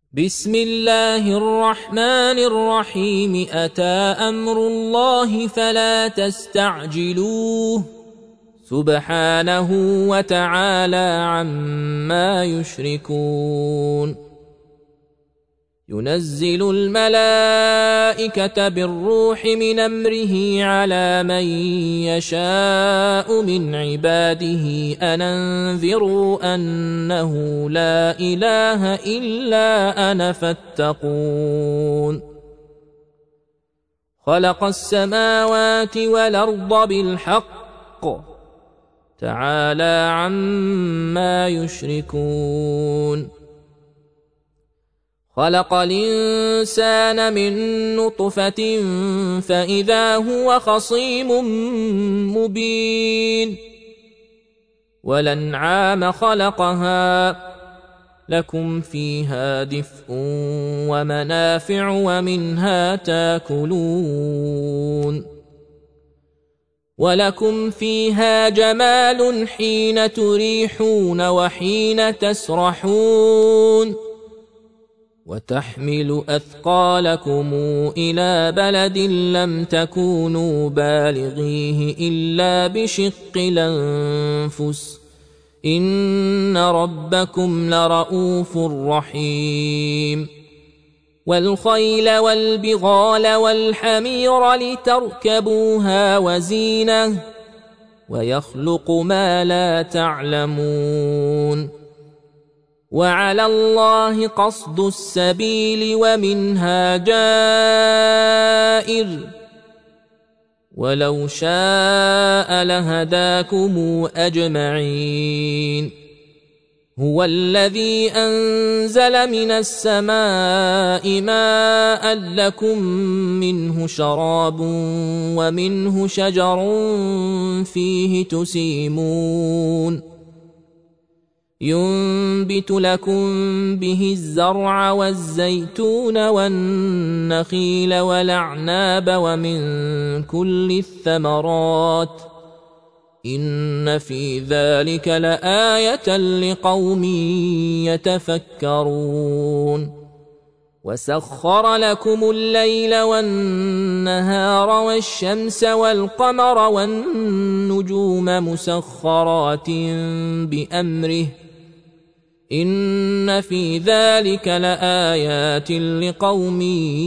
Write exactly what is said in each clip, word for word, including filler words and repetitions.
بسم الله الرحمن الرحيم أتى أمر الله فلا تستعجلوه سبحانه وتعالى عما يشركون ينزل الملائكة بالروح من أمره على من يشاء من عباده أن أنذروا أنه لا إله إلا أنا فاتقون خلق السماوات والأرض بالحق تعالى عما يشركون خلق الإنسان من نطفة فإذا هو خصيم مبين والأنعام خلقها لكم فيها دفء ومنافع ومنها تاكلون ولكم فيها جمال حين تريحون وحين تسرحون وتحمل أثقالكم إلى بلد لم تكونوا بالغيه إلا بشق الأنفس إن ربكم لرؤوف رحيم والخيل والبغال والحمير لتركبوها وزينة ويخلق ما لا تعلمون وعلى الله قصد السبيل ومنها جائر ولو شاء لهداكم أجمعين هو الذي أنزل من السماء ماء لكم منه شراب ومنه شجر فيه تسيمون ينبت لكم به الزرع والزيتون والنخيل والأعناب ومن كل الثمرات إن في ذلك لآية لقوم يتفكرون وسخر لكم الليل والنهار والشمس والقمر والنجوم مسخرات بأمره إن في ذلك لآيات لقوم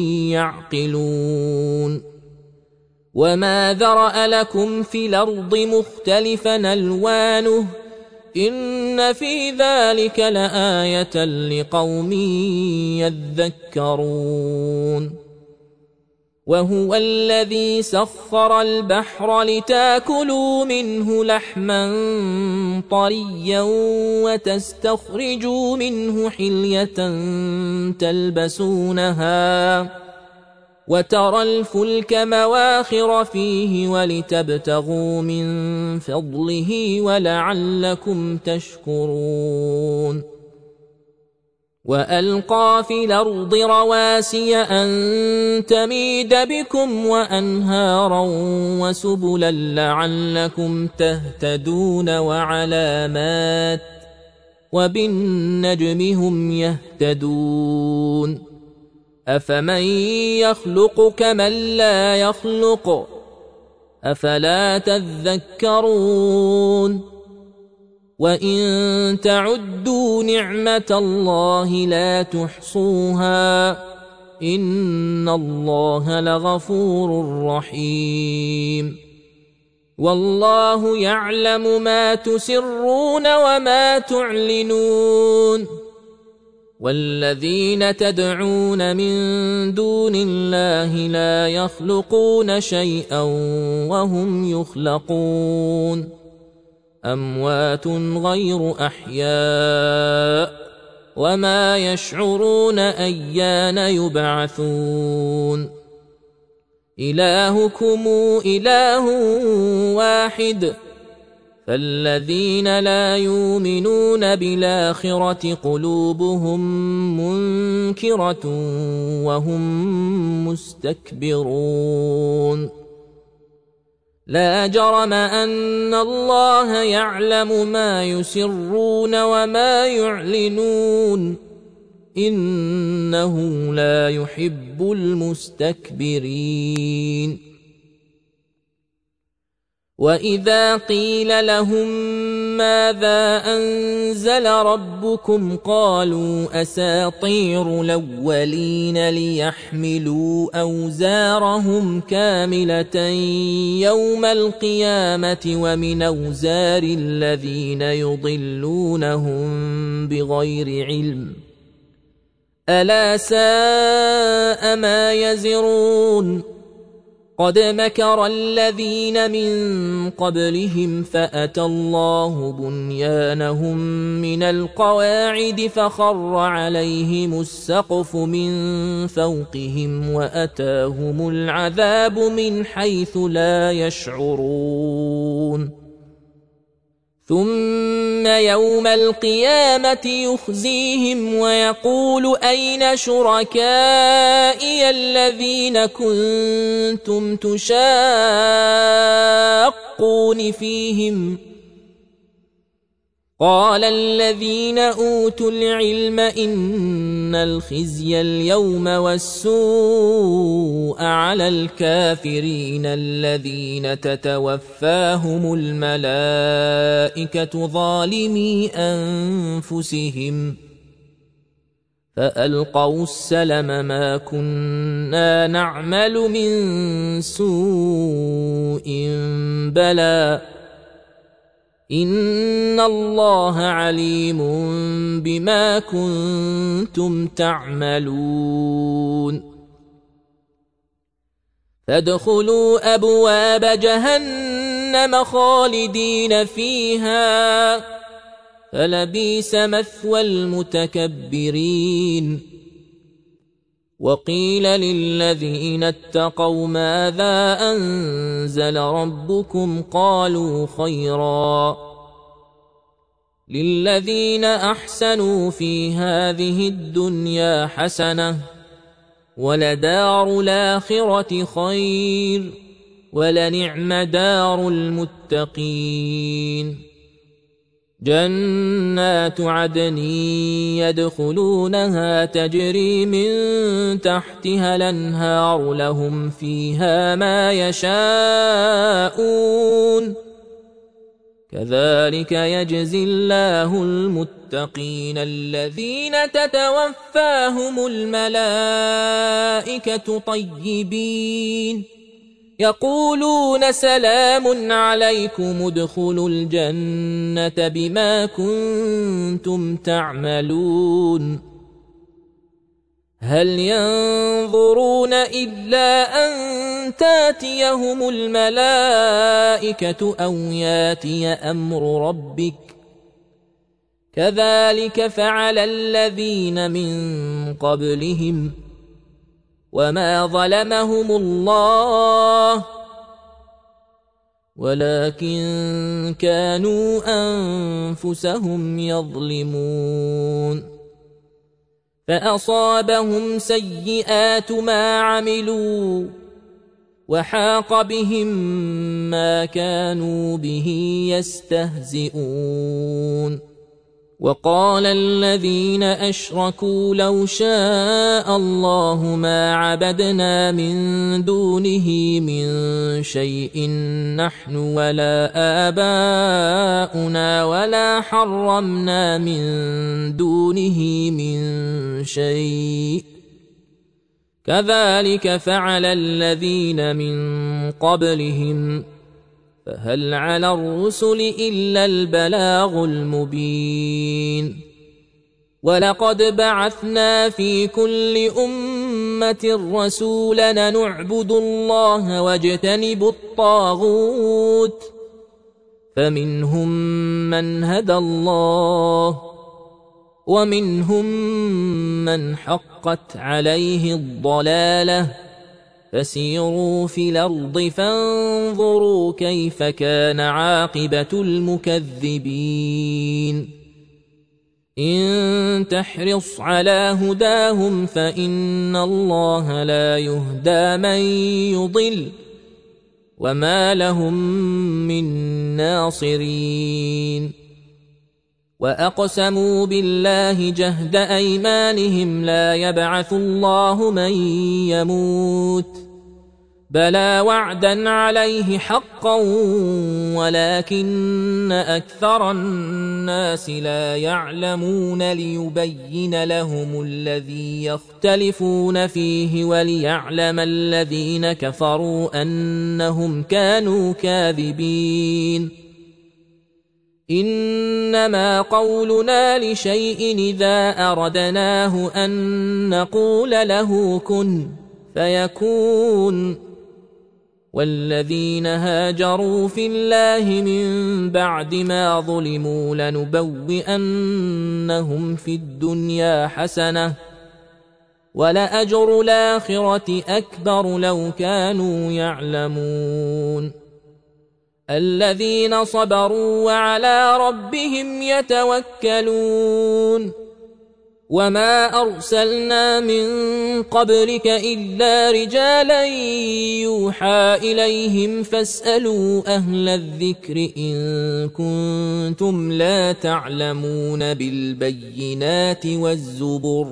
يعقلون وما ذرأ لكم في الأرض مختلفا ألوانه إن في ذلك لآية لقوم يذكرون وهو الذي سخر البحر لتاكلوا منه لحما طريا وتستخرجوا منه حلية تلبسونها وترى الفلك مواخر فيه ولتبتغوا من فضله ولعلكم تشكرون وألقى في الأرض رواسي أن تميد بكم وأنهارا وسبلا لعلكم تهتدون وعلامات وبالنجم هم يهتدون أفمن يخلق كمن لا يخلق أفلا تذكرون وإن تعدوا نعمة الله لا تحصوها إن الله لغفور رحيم والله يعلم ما تسرون وما تعلنون والذين تدعون من دون الله لا يخلقون شيئا وهم يخلقون أموات غير أحياء وما يشعرون أيان يبعثون إلهكم إله واحد فالذين لا يؤمنون بالآخرة قلوبهم منكرة وهم مستكبرون لا جرم أن الله يعلم ما يسرون وما يعلنون إنه لا يحب المستكبرين. وإذا قيل لهم ماذا أنزل ربكم قالوا أساطير الأولين ليحملوا أوزارهم كاملة يوم القيامة ومن أوزار الذين يضلونهم بغير علم ألا ساء ما يزرون. قد مكر الذين من قبلهم فأتى الله بنيانهم من القواعد فخر عليهم السقف من فوقهم وأتاهم العذاب من حيث لا يشعرون. ثم يوم القيامة يخزيهم ويقول أين شركائي الذين كنتم تشاقون فيهم قال الذين أوتوا العلم إن الخزي اليوم والسوء على الكافرين الذين تتوفاهم الملائكة ظالمي أنفسهم فألقوا السلم ما كنا نعمل من سوء بلى إن الله عليم بما كنتم تعملون. فادخلوا أبواب جهنم خالدين فيها فلبئس مثوى المتكبرين. وقيل للذين اتقوا ماذا أنزل ربكم قالوا خيرا للذين أحسنوا في هذه الدنيا حسنة ولدار الآخرة خير ولنعم دار المتقين. جنات عدن يدخلونها تجري من تحتها الأنهار لهم فيها ما يشاءون كذلك يجزي الله المتقين الذين تتوفاهم الملائكة طيبين يقولون سلام عليكم ادخلوا الجنة بما كنتم تعملون. هل ينظرون إلا أن تاتيهم الملائكة أو ياتي أمر ربك كذلك فعل الذين من قبلهم وما ظلمهم الله ولكن كانوا أنفسهم يظلمون. فأصابهم سيئات ما عملوا وحاق بهم ما كانوا به يستهزئون. وقال الذين أشركوا لو شاء الله ما عبدنا من دونه من شيء نحن ولا آباؤنا ولا حرمنا من دونه من شيء كذلك فعل الذين من قبلهم فهل على الرسل إلا البلاغ المبين. ولقد بعثنا في كل أمة رسولا نعبد الله واجتنب الطاغوت فمنهم من هدى الله ومنهم من حقت عليه الضلالة فسيروا في الأرض فانظروا كيف كان عاقبة المكذبين. إن تحرص على هداهم فإن الله لا يهدى من يضل وما لهم من ناصرين. وأقسموا بالله جهد أيمانهم لا يبعث الله من يموت بلى وعدا عليه حقا ولكن أكثر الناس لا يعلمون ليبين لهم الذي يختلفون فيه وليعلم الذين كفروا أنهم كانوا كاذبين إنما قولنا لشيء إذا أردناه أن نقول له كن فيكون والذين هاجروا في الله من بعد ما ظلموا لنبوئنهم في الدنيا حسنة ولأجر الآخرة أكبر لو كانوا يعلمون الذين صبروا وعلى ربهم يتوكلون وما أرسلنا من قبلك إلا رجالا يوحى إليهم فاسألوا أهل الذكر إن كنتم لا تعلمون بالبينات والزبر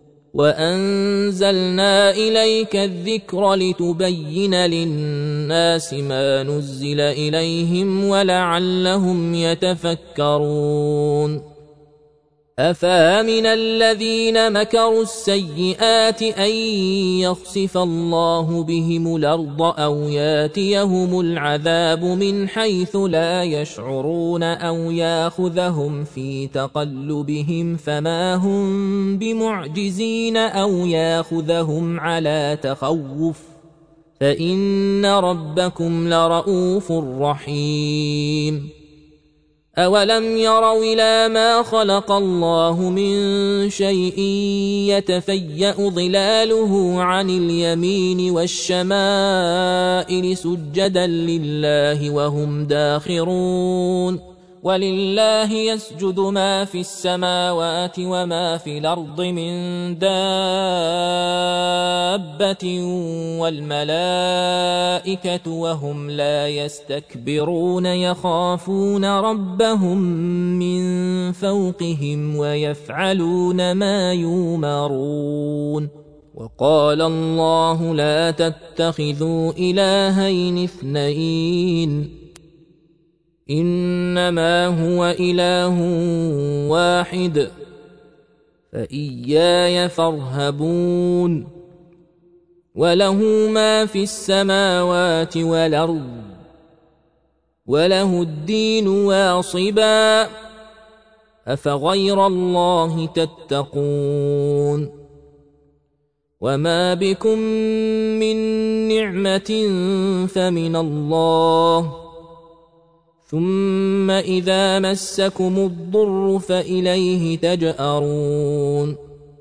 وأنزلنا إليك الذكر لتبين للناس ما نزل إليهم ولعلهم يتفكرون أفامن الذين مكروا السيئات أن يخسف الله بهم الأرض أو ياتيهم العذاب من حيث لا يشعرون أو ياخذهم في تقلبهم فما هم بمعجزين أو ياخذهم على تخوف فإن ربكم لرؤوف رحيم أولم يروا إلى ما خلق الله من شيء يتفيأ ظلاله عن اليمين والشمائل سجدا لله وهم داخرون ولله يسجد ما في السماوات وما في الأرض من دابة والملائكة وهم لا يستكبرون يخافون ربهم من فوقهم ويفعلون ما يؤمرون وقال الله لا تتخذوا إلهين اثنين إنما هو إله واحد فإياي فارهبون وله ما في السماوات والأرض وله الدين واصبا أفغير الله تتقون وما بكم من نعمة فمن الله ثم إذا مسكم الضر فإليه تجأرون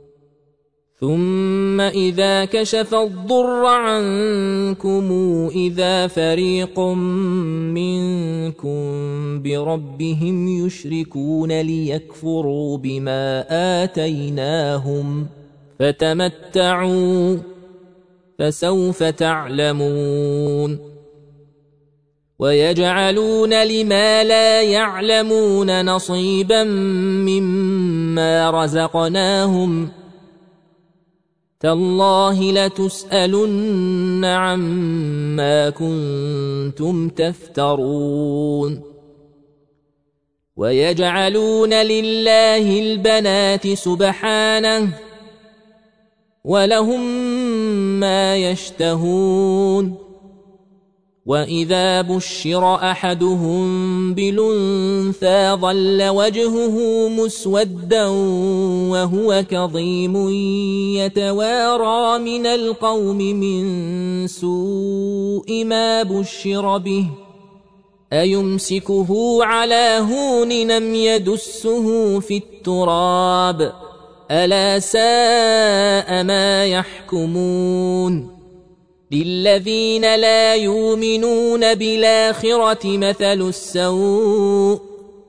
ثم إذا كشف الضر عنكم إذا فريق منكم بربهم يشركون ليكفروا بما آتيناهم فتمتعوا فسوف تعلمون ويجعلون لما لا يعلمون نصيبا مما رزقناهم تالله لتسألن عما كنتم تفترون ويجعلون لله البنات سبحانه ولهم ما يشتهون وإذا بشر أحدهم بالأنثى ظل وجهه مسودا وهو كظيم يتوارى من القوم من سوء ما بشر به أيمسكه على هون أم يدسه في التراب ألا ساء ما يحكمون للذين لا يؤمنون بالآخرة مثل السوء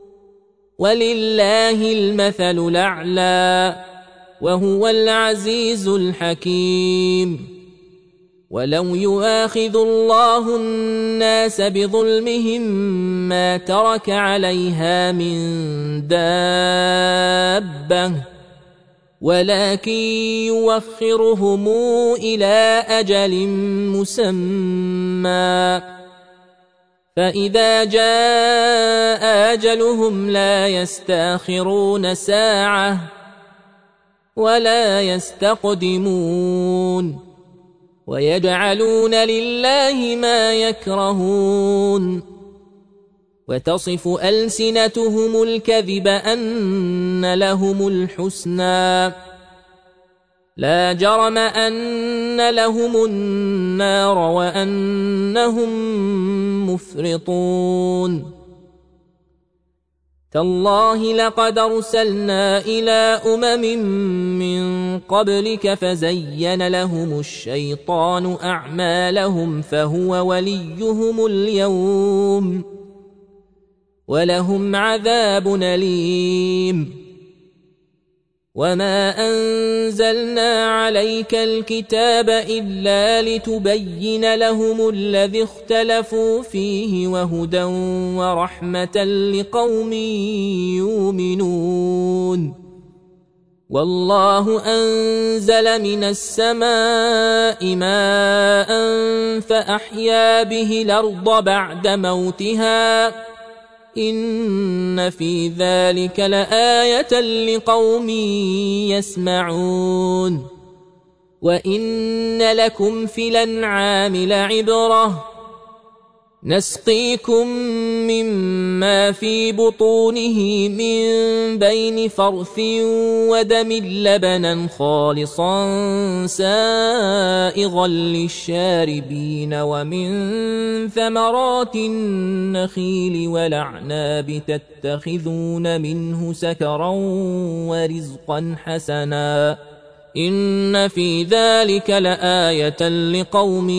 ولله المثل الأعلى وهو العزيز الحكيم ولو يؤاخذ الله الناس بظلمهم ما ترك عليها من دابة ولكن يوخرهم إلى أجل مسمى فإذا جاء أجلهم لا يستأخرون ساعة ولا يستقدمون ويجعلون لله ما يكرهون وتصف ألسنتهم الكذب أن لهم الحسنى لا جرم أن لهم النار وأنهم مفرطون تالله لقد أرسلنا إلى أمم من قبلك فزين لهم الشيطان أعمالهم فهو وليهم اليوم ولهم عذاب أليم وما أنزلنا عليك الكتاب إلا لتبين لهم الذي اختلفوا فيه وهدى ورحمة لقوم يؤمنون والله أنزل من السماء ماء فأحيا به الأرض بعد موتها إن في ذلك لآية لقوم يسمعون وإن لكم في الأنعام لعبرة نسقيكم مما في بطونه من بين فرث ودم لبنا خالصا سائغا للشاربين ومن ثمرات النخيل والأعناب تتخذون منه سكرا ورزقا حسنا إن في ذلك لآية لقوم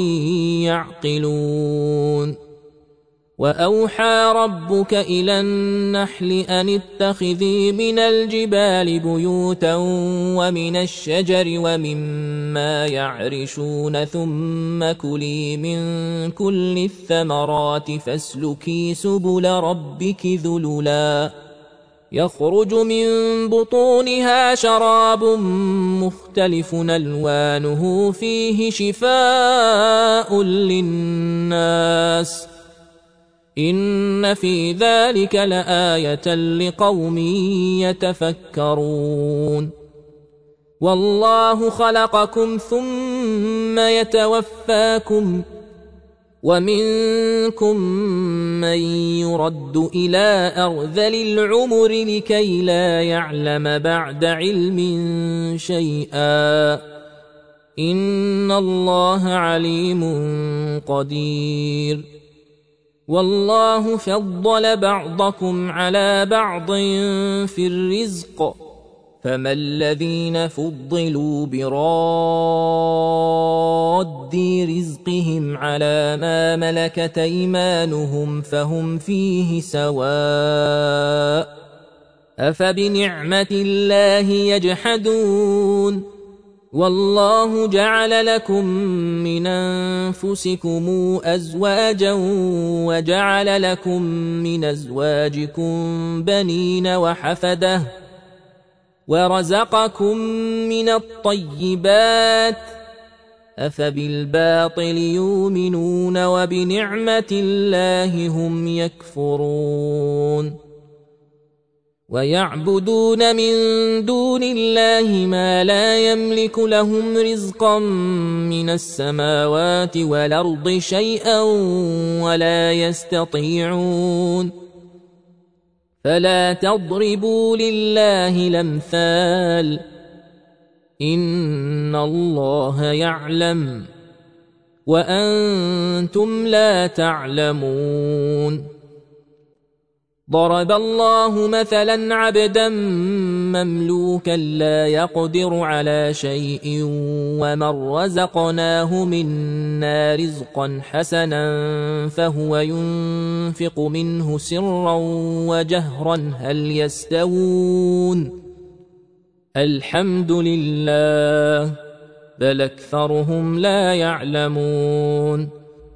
يعقلون وأوحى ربك إلى النحل أن اتخذي من الجبال بيوتا ومن الشجر ومما يعرشون ثم كلي من كل الثمرات فاسلكي سبل ربك ذللا يخرج من بطونها شراب مختلف ألوانه فيه شفاء للناس إن في ذلك لآية لقوم يتفكرون والله خلقكم ثم يتوفاكم ومنكم من يرد إلى أرذل العمر لكي لا يعلم بعد علم شيئا إن الله عليم قدير والله فضل بعضكم على بعض في الرزق فما الذين فضلوا براد رزقهم على ما ملكت أيمانهم فهم فيه سواء أفبنعمة الله يجحدون والله جعل لكم من أنفسكم أزواجا وجعل لكم من أزواجكم بنين وحفدة ورزقكم من الطيبات أفبالباطل يؤمنون وبنعمة الله هم يكفرون ويعبدون من دون الله ما لا يملك لهم رزقا من السماوات والأرض شيئا ولا يستطيعون فلا تضربوا لله الأمثال إن الله يعلم وأنتم لا تعلمون ضرب الله مثلا عبدا مملوكا لا يقدر على شيء ومن رزقناه منا رزقا حسنا فهو ينفق منه سرا وجهرا هل يستوون الحمد لله بل أكثرهم لا يعلمون.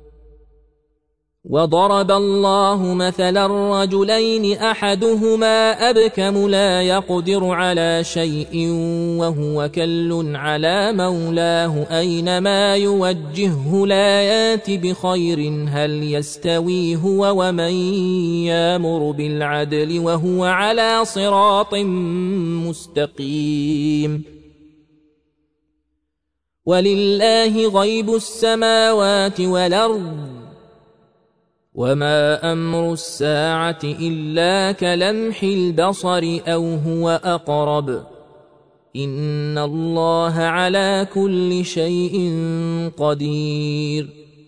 وضرب الله مثلا رجلين أحدهما أبكم لا يقدر على شيء وهو كل على مولاه أينما يوجهه لا يات بخير هل يستوي هو ومن يامر بالعدل وهو على صراط مستقيم. ولله غيب السماوات والأرض وما أمر الساعة إلا كلمح البصر أو هو أقرب إن الله على كل شيء قدير.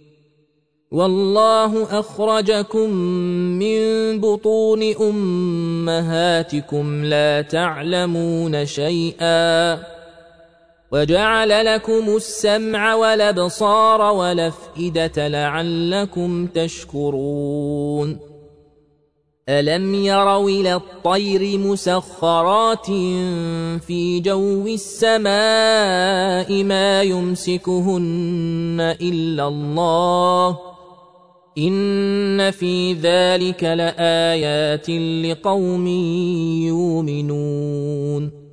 والله أخرجكم من بطون أمهاتكم لا تعلمون شيئا وجعل لكم السمع والأبصار والأفئدة لعلكم تشكرون. ألم يروا إلى الطير مسخرات في جو السماء ما يمسكهن إلا الله إن في ذلك لآيات لقوم يؤمنون.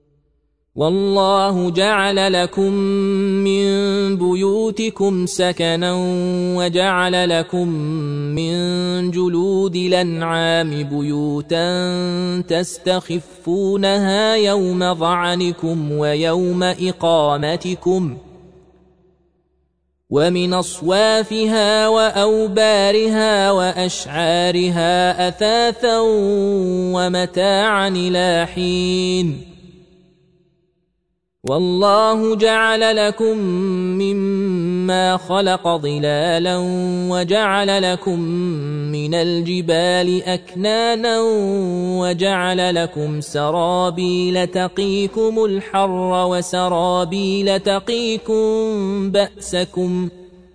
والله جعل لكم من بيوتكم سكنا وجعل لكم من جلود الأنعام بيوتا تستخفونها يوم ظعنكم ويوم إقامتكم ومن أصوافها وأوبارها وأشعارها أثاثا ومتاعا إلى حين. والله جعل لكم مما خلق ظلالا وجعل لكم من الجبال أكنانا وجعل لكم سرابيل تقيكم الحر وسرابيل تقيكم بأسكم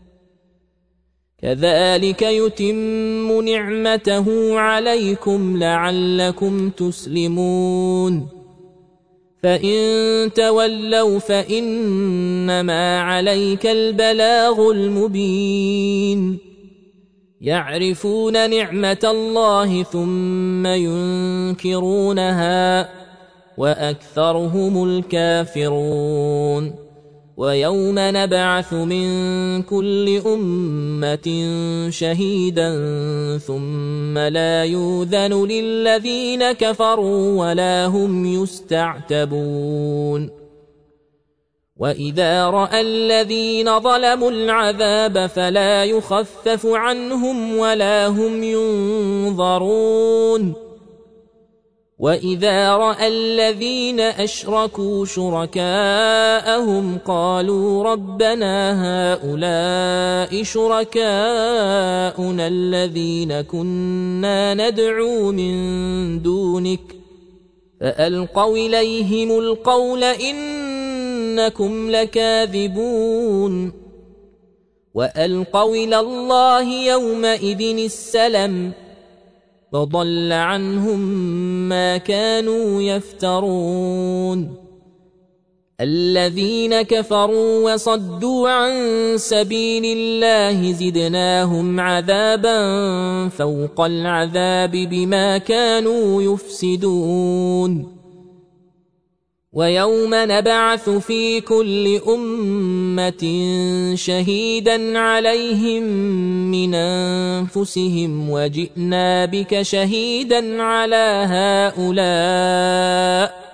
كذلك يتم نعمته عليكم لعلكم تسلمون. فإن تولوا فإنما عليك البلاغ المبين. يعرفون نعمة الله ثم ينكرونها وأكثرهم الكافرون. ويوم نبعث من كل أمة شهيدا ثم لا يؤذن للذين كفروا ولا هم يستعتبون. وإذا رأى الذين ظلموا العذاب فلا يخفف عنهم ولا هم ينظرون. وإذا رأى الذين أشركوا شركاءهم قالوا ربنا هؤلاء شركاؤنا الذين كنا ندعو من دونك فألقوا إليهم القول إنكم لكاذبون. وألقوا إلى الله يومئذ السلم وضل عنهم ما كانوا يفترون. الذين كفروا وصدوا عن سبيل الله زدناهم عذابا فوق العذاب بما كانوا يفسدون. ويوم نبعث في كل أمة شهيدا عليهم من أنفسهم وجئنا بك شهيدا على هؤلاء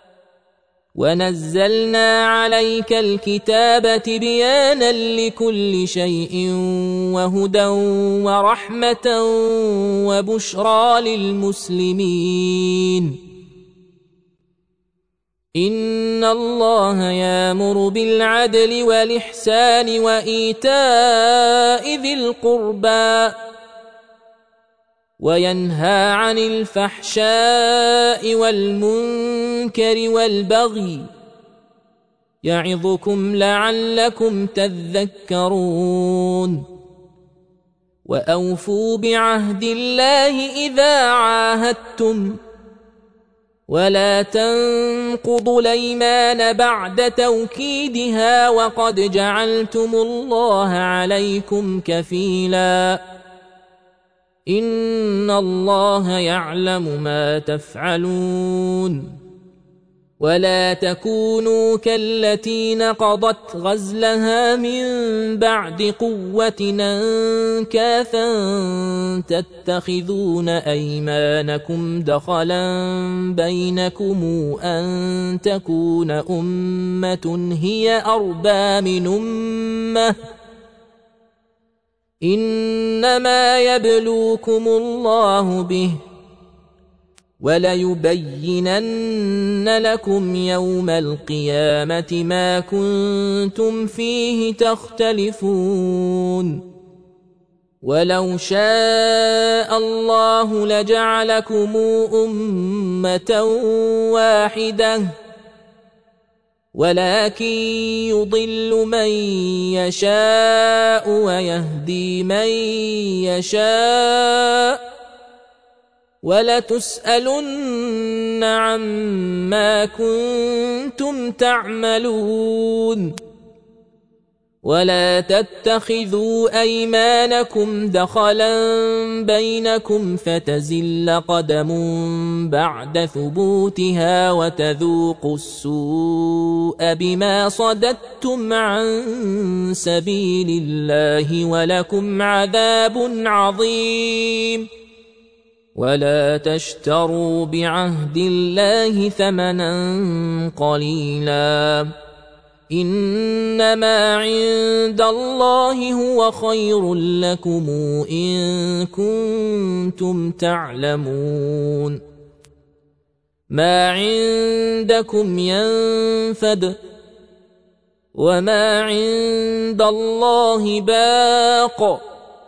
ونزلنا عليك الكتاب تبيانا لكل شيء وهدى ورحمة وبشرى للمسلمين. إن الله يأمر بالعدل والإحسان وإيتاء ذي القربى وينهى عن الفحشاء والمنكر والبغي يعظكم لعلكم تذكرون. وأوفوا بعهد الله إذا عاهدتم ولا تنقضوا الأيمان بعد توكيدها وقد جعلتم الله عليكم كفيلا إن الله يعلم ما تفعلون ولا تكونوا كالتي نقضت غزلها من بعد قوة أنكاثا تتخذون أيمانكم دخلا بينكم أن تكون أمة هي أربى من أمة إنما يبلوكم الله به وليبينن لكم يوم القيامة ما كنتم فيه تختلفون ولو شاء الله لجعلكم أمة واحدة ولكن يضل من يشاء ويهدي من يشاء ولتسألن عما كنتم تعملون ولا تتخذوا أيمانكم دخلا بينكم فتزل قدم بعد ثبوتها وتذوقوا السوء بما صددتم عن سبيل الله ولكم عذاب عظيم ولا تشتروا بعهد الله ثمنا قليلا إنما عند الله هو خير لكم إن كنتم تعلمون ما عندكم ينفد وما عند الله باق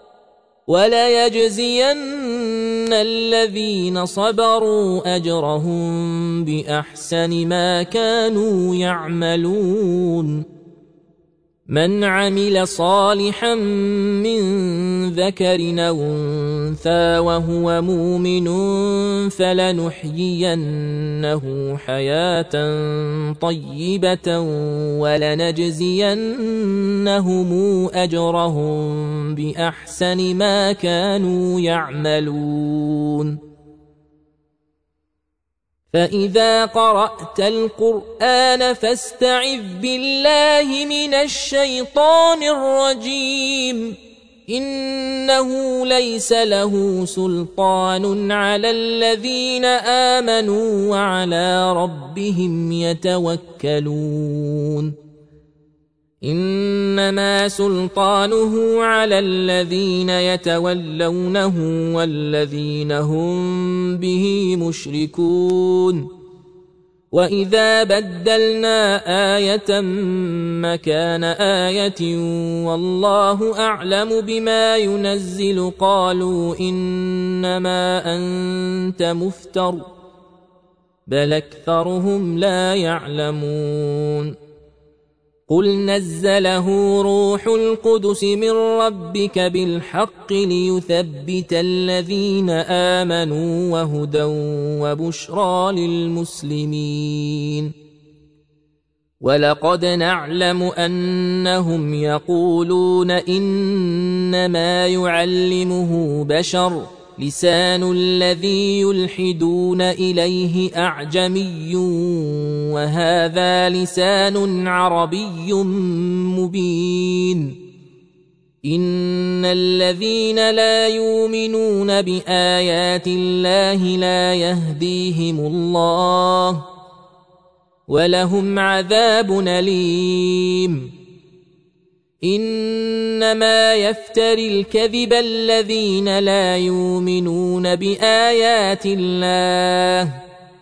وليجزين الذين صبروا أجرهم بأحسن ما كانوا يعملون من عمل صالحا من ذكر أو أنثى وهو مؤمن فلنحيينه حياة طيبة ولنجزينهم أجرهم بأحسن ما كانوا يعملون فإذا قرأت القرآن فاستعذ بالله من الشيطان الرجيم إنه ليس له سلطان على الذين آمنوا وعلى ربهم يتوكلون إنما سلطانه على الذين يتولونه والذين هم به مشركون وإذا بدلنا آية مكان آية والله أعلم بما ينزل قالوا إنما أنت مفتر بل أكثرهم لا يعلمون قل نزله روح القدس من ربك بالحق ليثبت الذين آمنوا وهدى وبشرى للمسلمين ولقد نعلم أنهم يقولون إنما يعلمه بشر لسان الذي يلحدون إليه أعجمي وهذا لسان عربي مبين إن الذين لا يؤمنون بآيات الله لا يهديهم الله ولهم عذاب أليم إنما يفتري الكذب الذين لا يؤمنون بآيات الله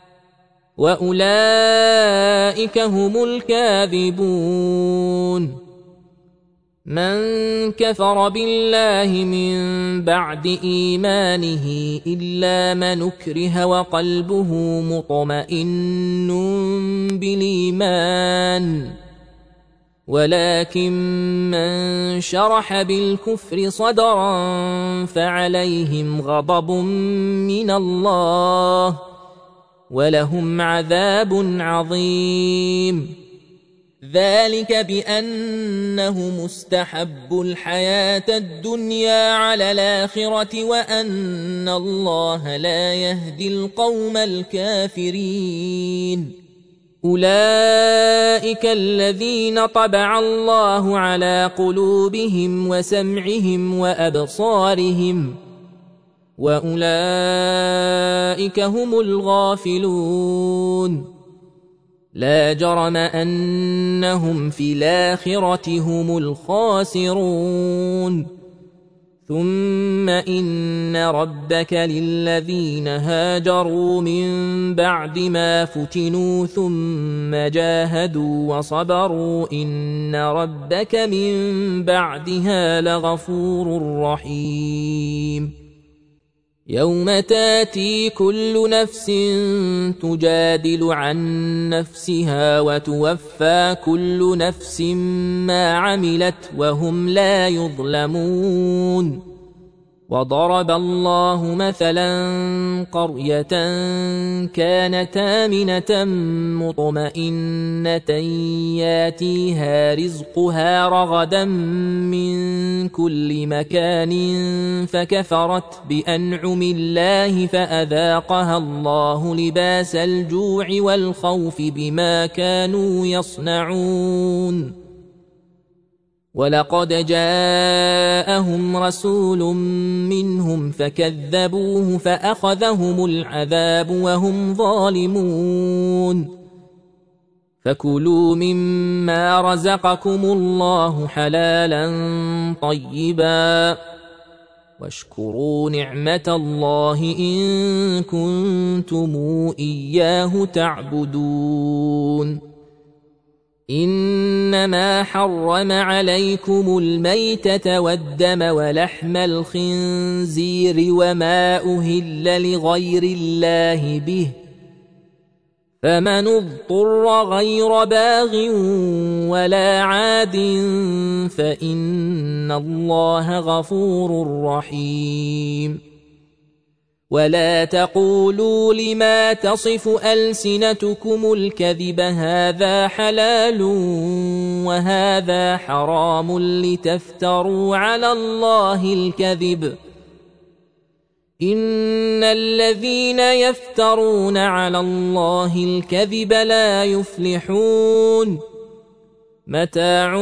وأولئك هم الكاذبون من كفر بالله من بعد إيمانه إلا من أكره وقلبه مطمئن بالإيمان ولكن من شرح بالكفر صدرا فعليهم غضب من الله ولهم عذاب عظيم. ذلك بأنه مستحب الحياة الدنيا على الآخرة وأن الله لا يهدي القوم الكافرين. أولئك الذين طبع الله على قلوبهم وسمعهم وأبصارهم وأولئك هم الغافلون. لا جرم أنهم في الآخرة هم الخاسرون. ثم إن ربك للذين هاجروا من بعد ما فتنوا ثم جاهدوا وصبروا إن ربك من بعدها لغفور رحيم. يوم تاتي كل نفس تجادل عن نفسها وتوفى كل نفس ما عملت وهم لا يظلمون. وضرب الله مثلا قرية كانت آمنة مطمئنة ياتيها رزقها رغدا من كل مكان فكفرت بأنعم الله فأذاقها الله لباس الجوع والخوف بما كانوا يصنعون. ولقد جاءهم رسول منهم فكذبوه فأخذهم العذاب وهم ظالمون. فكلوا مما رزقكم الله حلالا طيبا واشكروا نعمة الله إن كنتم إياه تعبدون. إنما حرم عليكم الميتة والدم ولحم الخنزير وما أهل لغير الله به فمن اضطر غير باغ ولا عاد فإن الله غفور رحيم. ولا تقولوا لما تصف ألسنتكم الكذب هذا حلال وهذا حرام لتفتروا على الله الكذب إن الذين يفترون على الله الكذب لا يفلحون. متاع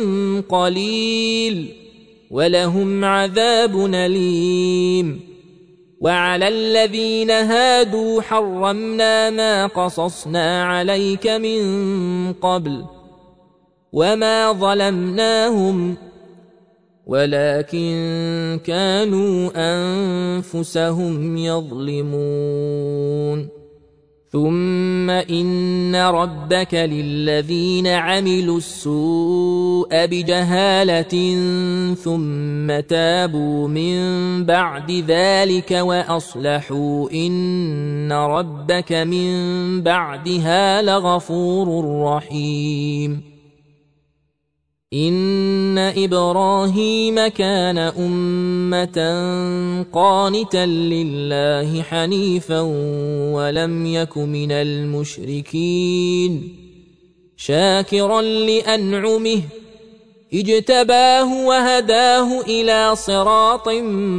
قليل ولهم عذاب أليم. وعلى الذين هادوا حرمنا ما قصصنا عليك من قبل وما ظلمناهم ولكن كانوا أنفسهم يظلمون. ثم إن ربك للذين عملوا السوء بجهالة ثم تابوا من بعد ذلك وأصلحوا إن ربك من بعدها لغفور رحيم. إن إبراهيم كان أمة قانتا لله حنيفا ولم يك من المشركين شاكرا لأنعمه اجتباه وهداه إلى صراط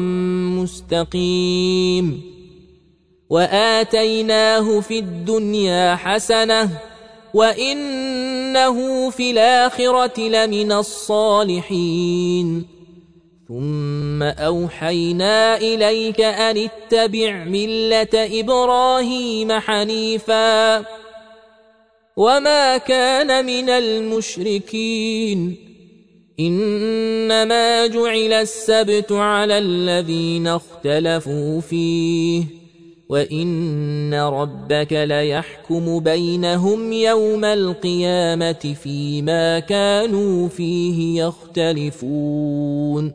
مستقيم. وآتيناه في الدنيا حسنة وإنه في الآخرة لمن الصالحين. ثم أوحينا إليك أن اتبع ملة إبراهيم حنيفا وما كان من المشركين. إنما جعل السبت على الذين اختلفوا فيه وإن ربك ليحكم بينهم يوم القيامة فيما كانوا فيه يختلفون.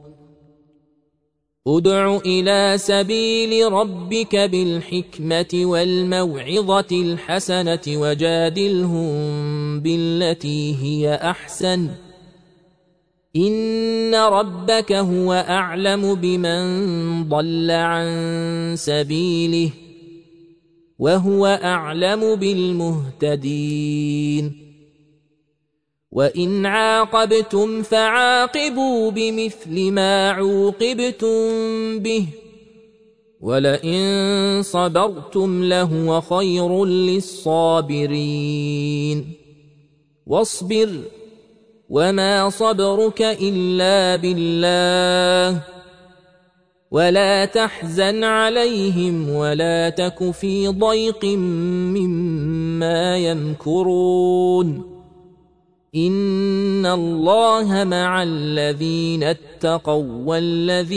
ادع إلى سبيل ربك بالحكمة والموعظة الحسنة وجادلهم بالتي هي أحسن إن ربك هو أعلم بمن ضل عن سبيله وهو أعلم بالمهتدين وإن عاقبتم فعاقبوا بمثل ما عوقبتم به ولئن صبرتم لهو خير للصابرين واصبر وما صبرك إلا بالله ولا تحزن عليهم ولا تك في ضيق مما يمكرون إن الله مع الذين اتقوا والذين